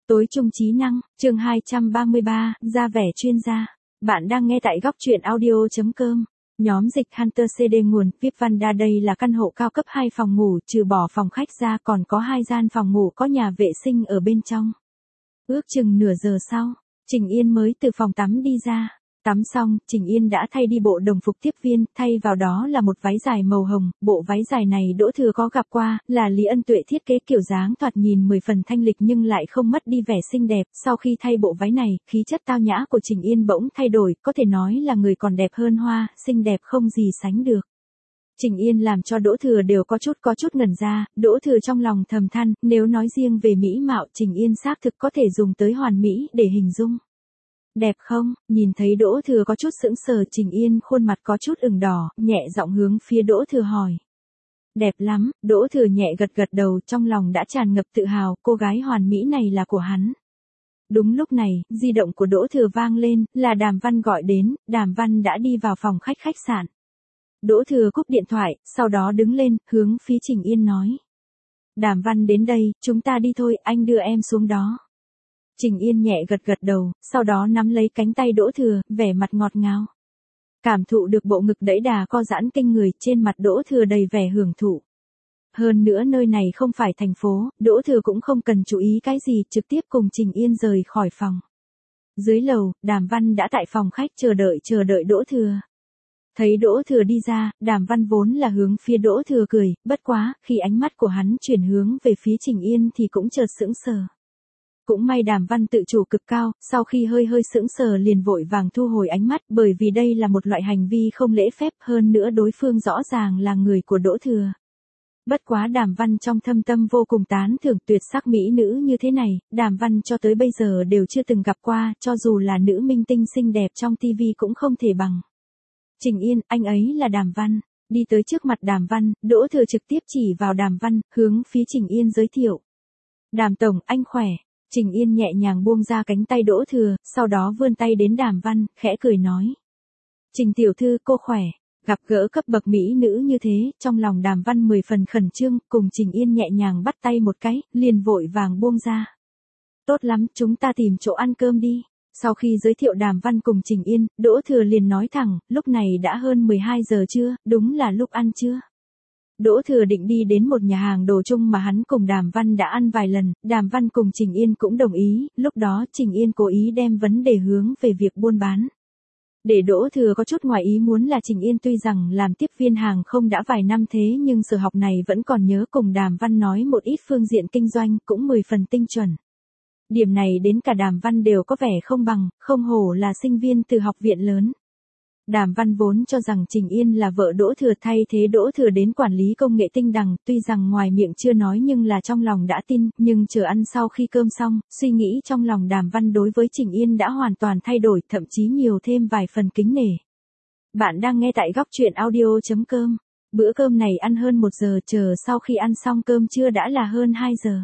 Tối trung trí năng, chương 233, ra vẻ chuyên gia. Bạn đang nghe tại góc truyện audio.com. Nhóm dịch Hunter CD nguồn, VIP Vanda đây là căn hộ cao cấp 2 phòng ngủ, trừ bỏ phòng khách ra còn có 2 gian phòng ngủ có nhà vệ sinh ở bên trong. Ước chừng nửa giờ sau, Trình Yên mới từ phòng tắm đi ra. Tắm xong, Trình Yên đã thay đi bộ đồng phục tiếp viên, thay vào đó là một váy dài màu hồng. Bộ váy dài này Đỗ Thừa có gặp qua, là Lý Ân Tuệ thiết kế kiểu dáng thoạt nhìn 10 phần thanh lịch nhưng lại không mất đi vẻ xinh đẹp. Sau khi thay bộ váy này, khí chất tao nhã của Trình Yên bỗng thay đổi, có thể nói là người còn đẹp hơn hoa, xinh đẹp không gì sánh được. Trình Yên làm cho Đỗ Thừa đều có chút ngẩn ra. Đỗ Thừa trong lòng thầm than, nếu nói riêng về mỹ mạo, Trình Yên xác thực có thể dùng tới hoàn mỹ để hình dung. Đẹp không? Nhìn thấy Đỗ Thừa có chút sững sờ, Trình Yên khuôn mặt có chút ửng đỏ, nhẹ giọng hướng phía Đỗ Thừa hỏi. Đẹp lắm. Đỗ Thừa nhẹ gật đầu, trong lòng đã tràn ngập tự hào, cô gái hoàn mỹ này là của hắn. Đúng lúc này, di động của Đỗ Thừa vang lên, là Đàm Văn gọi đến. Đàm Văn đã đi vào phòng khách sạn. Đỗ Thừa cúp điện thoại, sau đó đứng lên, hướng phía Trình Yên nói. Đàm Văn đến đây, chúng ta đi thôi, anh đưa em xuống đó. Trình Yên nhẹ gật đầu, sau đó nắm lấy cánh tay Đỗ Thừa, vẻ mặt ngọt ngào. Cảm thụ được bộ ngực đẫy đà co giãn kinh người, trên mặt Đỗ Thừa đầy vẻ hưởng thụ. Hơn nữa nơi này không phải thành phố, Đỗ Thừa cũng không cần chú ý cái gì, trực tiếp cùng Trình Yên rời khỏi phòng. Dưới lầu, Đàm Văn đã tại phòng khách chờ đợi Đỗ Thừa. Thấy Đỗ Thừa đi ra, Đàm Văn vốn là hướng phía Đỗ Thừa cười, bất quá, khi ánh mắt của hắn chuyển hướng về phía Trình Yên thì cũng chợt sững sờ. Cũng may Đàm Văn tự chủ cực cao, sau khi hơi sững sờ liền vội vàng thu hồi ánh mắt, bởi vì đây là một loại hành vi không lễ phép, hơn nữa đối phương rõ ràng là người của Đỗ Thừa. Bất quá Đàm Văn trong thâm tâm vô cùng tán thưởng, tuyệt sắc mỹ nữ như thế này, Đàm Văn cho tới bây giờ đều chưa từng gặp qua, cho dù là nữ minh tinh xinh đẹp trong TV cũng không thể bằng. Trình Yên, anh ấy là Đàm Văn. Đi tới trước mặt Đàm Văn, Đỗ Thừa trực tiếp chỉ vào Đàm Văn, hướng phía Trình Yên giới thiệu. Đàm tổng, anh khỏe. Trình Yên nhẹ nhàng buông ra cánh tay Đỗ Thừa, sau đó vươn tay đến Đàm Văn, khẽ cười nói. Trình tiểu thư, cô khỏe. Gặp gỡ cấp bậc mỹ nữ như thế, trong lòng Đàm Văn 10 phần khẩn trương, cùng Trình Yên nhẹ nhàng bắt tay một cái, liền vội vàng buông ra. Tốt lắm, chúng ta tìm chỗ ăn cơm đi. Sau khi giới thiệu Đàm Văn cùng Trình Yên, Đỗ Thừa liền nói thẳng, lúc này đã hơn 12 giờ trưa, đúng là lúc ăn trưa. Đỗ Thừa định đi đến một nhà hàng đồ chung mà hắn cùng Đàm Văn đã ăn vài lần, Đàm Văn cùng Trình Yên cũng đồng ý, lúc đó Trình Yên cố ý đem vấn đề hướng về việc buôn bán. Để Đỗ Thừa có chút ngoài ý muốn là Trình Yên tuy rằng làm tiếp viên hàng không đã vài năm thế nhưng sở học này vẫn còn nhớ cùng Đàm Văn nói một ít phương diện kinh doanh cũng 10 phần tinh chuẩn. Điểm này đến cả Đàm Văn đều có vẻ không bằng, không hổ là sinh viên từ học viện lớn. Đàm Văn vốn cho rằng Trình Yên là vợ Đỗ Thừa, thay thế Đỗ Thừa đến quản lý công nghệ tinh đằng, tuy rằng ngoài miệng chưa nói nhưng là trong lòng đã tin, nhưng chờ ăn sau khi cơm xong, suy nghĩ trong lòng Đàm Văn đối với Trình Yên đã hoàn toàn thay đổi, thậm chí nhiều thêm vài phần kính nể. Bạn đang nghe tại góc truyện audio.com. Bữa cơm này ăn hơn 1 giờ, chờ sau khi ăn xong cơm trưa đã là hơn 2 giờ.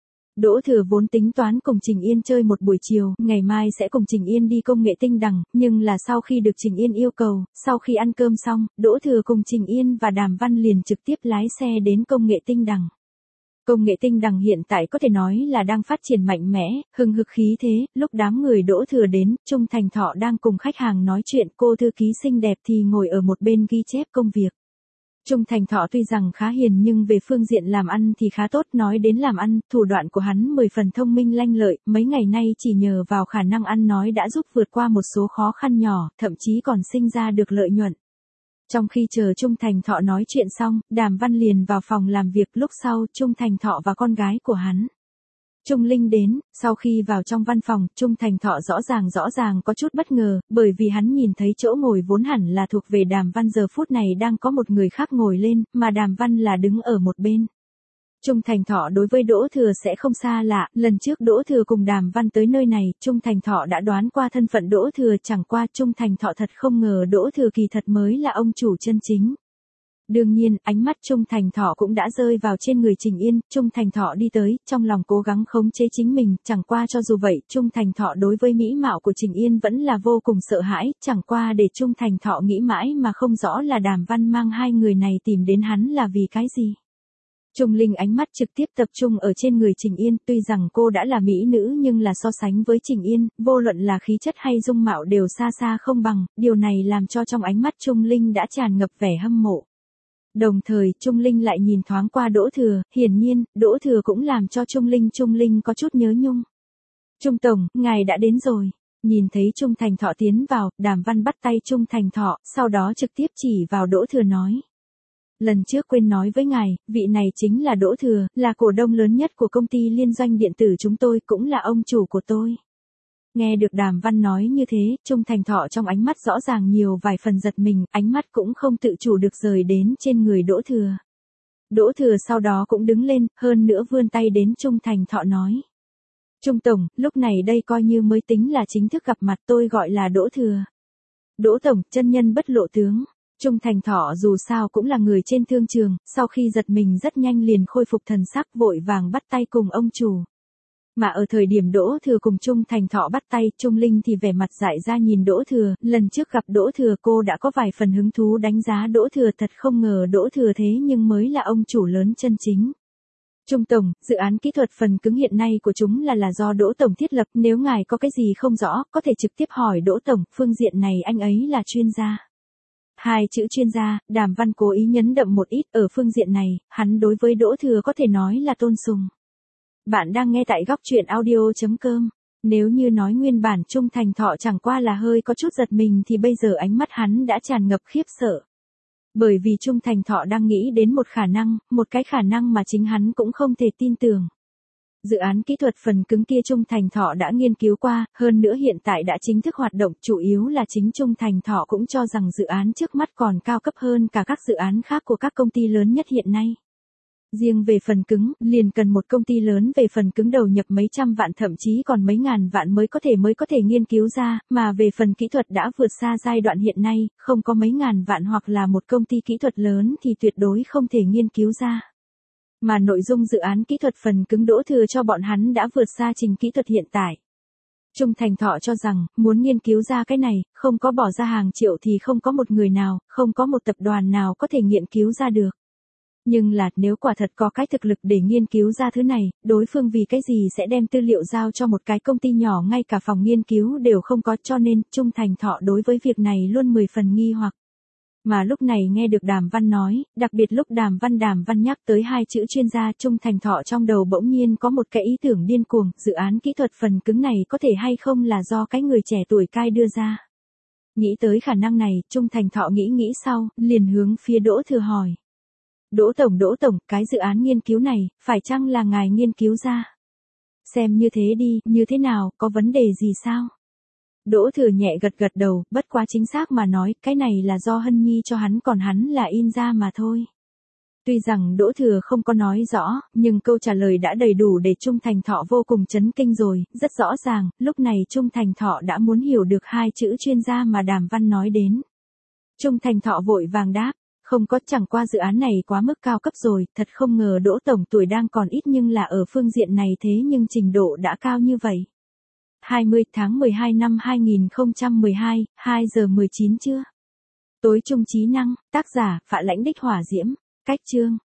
Đỗ Thừa vốn tính toán cùng Trình Yên chơi một buổi chiều, ngày mai sẽ cùng Trình Yên đi công nghệ tinh đằng, nhưng là sau khi được Trình Yên yêu cầu, sau khi ăn cơm xong, Đỗ Thừa cùng Trình Yên và Đàm Văn liền trực tiếp lái xe đến công nghệ tinh đằng. Công nghệ tinh đằng hiện tại có thể nói là đang phát triển mạnh mẽ, hừng hực khí thế, lúc đám người Đỗ Thừa đến, Trung Thành Thọ đang cùng khách hàng nói chuyện, cô thư ký xinh đẹp thì ngồi ở một bên ghi chép công việc. Trung Thành Thọ tuy rằng khá hiền nhưng về phương diện làm ăn thì khá tốt, nói đến làm ăn, thủ đoạn của hắn 10 phần thông minh lanh lợi, mấy ngày nay chỉ nhờ vào khả năng ăn nói đã giúp vượt qua một số khó khăn nhỏ, thậm chí còn sinh ra được lợi nhuận. Trong khi chờ Trung Thành Thọ nói chuyện xong, Đàm Văn liền vào phòng làm việc, lúc sau Trung Thành Thọ và con gái của hắn. Trung Linh đến, sau khi vào trong văn phòng, Trung Thành Thọ rõ ràng có chút bất ngờ, bởi vì hắn nhìn thấy chỗ ngồi vốn hẳn là thuộc về Đàm Văn giờ phút này đang có một người khác ngồi lên, mà Đàm Văn là đứng ở một bên. Trung Thành Thọ đối với Đỗ Thừa sẽ không xa lạ, lần trước Đỗ Thừa cùng Đàm Văn tới nơi này, Trung Thành Thọ đã đoán qua thân phận Đỗ Thừa, chẳng qua Trung Thành Thọ thật không ngờ Đỗ Thừa kỳ thật mới là ông chủ chân chính. Đương nhiên, ánh mắt Trung Thành Thọ cũng đã rơi vào trên người Trình Yên, Trung Thành Thọ đi tới, trong lòng cố gắng khống chế chính mình, chẳng qua cho dù vậy, Trung Thành Thọ đối với mỹ mạo của Trình Yên vẫn là vô cùng sợ hãi, chẳng qua để Trung Thành Thọ nghĩ mãi mà không rõ là Đàm Văn mang hai người này tìm đến hắn là vì cái gì. Trung Linh ánh mắt trực tiếp tập trung ở trên người Trình Yên, tuy rằng cô đã là mỹ nữ nhưng là so sánh với Trình Yên, vô luận là khí chất hay dung mạo đều xa xa không bằng, điều này làm cho trong ánh mắt Trung Linh đã tràn ngập vẻ hâm mộ. Đồng thời, Trung Linh lại nhìn thoáng qua Đỗ Thừa, hiển nhiên, Đỗ Thừa cũng làm cho Trung Linh có chút nhớ nhung. Trung Tổng, ngài đã đến rồi. Nhìn thấy Trung Thành Thọ tiến vào, Đàm Văn bắt tay Trung Thành Thọ, sau đó trực tiếp chỉ vào Đỗ Thừa nói. Lần trước quên nói với ngài, vị này chính là Đỗ Thừa, là cổ đông lớn nhất của công ty liên doanh điện tử chúng tôi, cũng là ông chủ của tôi. Nghe được Đàm Văn nói như thế, Trung Thành Thọ trong ánh mắt rõ ràng nhiều vài phần giật mình, ánh mắt cũng không tự chủ được rời đến trên người Đỗ Thừa. Đỗ Thừa sau đó cũng đứng lên, hơn nữa vươn tay đến Trung Thành Thọ nói. Trung Tổng, lúc này đây coi như mới tính là chính thức gặp mặt, tôi gọi là Đỗ Thừa. Đỗ Tổng, chân nhân bất lộ tướng. Trung Thành Thọ dù sao cũng là người trên thương trường, sau khi giật mình rất nhanh liền khôi phục thần sắc, vội vàng bắt tay cùng ông chủ. Mà ở thời điểm Đỗ Thừa cùng Trung Thành Thọ bắt tay, Trung Linh thì vẻ mặt dại ra nhìn Đỗ Thừa, lần trước gặp Đỗ Thừa cô đã có vài phần hứng thú đánh giá Đỗ Thừa, thật không ngờ Đỗ Thừa thế nhưng mới là ông chủ lớn chân chính. Trung Tổng, dự án kỹ thuật phần cứng hiện nay của chúng là do Đỗ Tổng thiết lập, nếu ngài có cái gì không rõ, có thể trực tiếp hỏi Đỗ Tổng, phương diện này anh ấy là chuyên gia. Hai chữ chuyên gia, Đàm Văn cố ý nhấn đậm một ít, ở phương diện này, hắn đối với Đỗ Thừa có thể nói là tôn sùng. Bạn đang nghe tại góc truyện audio.com. Nếu như nói nguyên bản Trung Thành Thọ chẳng qua là hơi có chút giật mình thì bây giờ ánh mắt hắn đã tràn ngập khiếp sợ. Bởi vì Trung Thành Thọ đang nghĩ đến một cái khả năng mà chính hắn cũng không thể tin tưởng. Dự án kỹ thuật phần cứng kia Trung Thành Thọ đã nghiên cứu qua, hơn nữa hiện tại đã chính thức hoạt động, chủ yếu là chính Trung Thành Thọ cũng cho rằng dự án trước mắt còn cao cấp hơn cả các dự án khác của các công ty lớn nhất hiện nay. Riêng về phần cứng, liền cần một công ty lớn về phần cứng đầu nhập mấy trăm vạn thậm chí còn mấy ngàn vạn mới có thể nghiên cứu ra, mà về phần kỹ thuật đã vượt xa giai đoạn hiện nay, không có mấy ngàn vạn hoặc là một công ty kỹ thuật lớn thì tuyệt đối không thể nghiên cứu ra. Mà nội dung dự án kỹ thuật phần cứng Đỗ Thừa cho bọn hắn đã vượt xa trình kỹ thuật hiện tại. Trung Thành Thọ cho rằng, muốn nghiên cứu ra cái này, không có bỏ ra hàng triệu thì không có một người nào, không có một tập đoàn nào có thể nghiên cứu ra được. Nhưng là, nếu quả thật có cái thực lực để nghiên cứu ra thứ này, đối phương vì cái gì sẽ đem tư liệu giao cho một cái công ty nhỏ ngay cả phòng nghiên cứu đều không có, cho nên, Trung Thành Thọ đối với việc này luôn 10 phần nghi hoặc. Mà lúc này nghe được Đàm Văn nói, đặc biệt lúc Đàm Văn nhắc tới hai chữ chuyên gia, Trung Thành Thọ trong đầu bỗng nhiên có một cái ý tưởng điên cuồng, dự án kỹ thuật phần cứng này có thể hay không là do cái người trẻ tuổi cai đưa ra. Nghĩ tới khả năng này, Trung Thành Thọ nghĩ sau, liền hướng phía Đỗ Thừa hỏi. Đỗ Tổng, cái dự án nghiên cứu này, phải chăng là ngài nghiên cứu ra? Xem như thế đi, như thế nào, có vấn đề gì sao? Đỗ Thừa nhẹ gật đầu, bất quá chính xác mà nói, cái này là do Hân Nhi cho hắn còn hắn là in ra mà thôi. Tuy rằng Đỗ Thừa không có nói rõ, nhưng câu trả lời đã đầy đủ để Trung Thành Thọ vô cùng chấn kinh rồi, rất rõ ràng, lúc này Trung Thành Thọ đã muốn hiểu được hai chữ chuyên gia mà Đàm Văn nói đến. Trung Thành Thọ vội vàng đáp. Không có, chẳng qua dự án này quá mức cao cấp rồi, thật không ngờ Đỗ Tổng tuổi đang còn ít nhưng là ở phương diện này thế nhưng trình độ đã cao như vậy. 20 tháng 12 năm 2012, 2 giờ 19 trưa. Tối trung trí năng, tác giả, Phạ Lãnh Đích Hỏa Diễm, cách chương.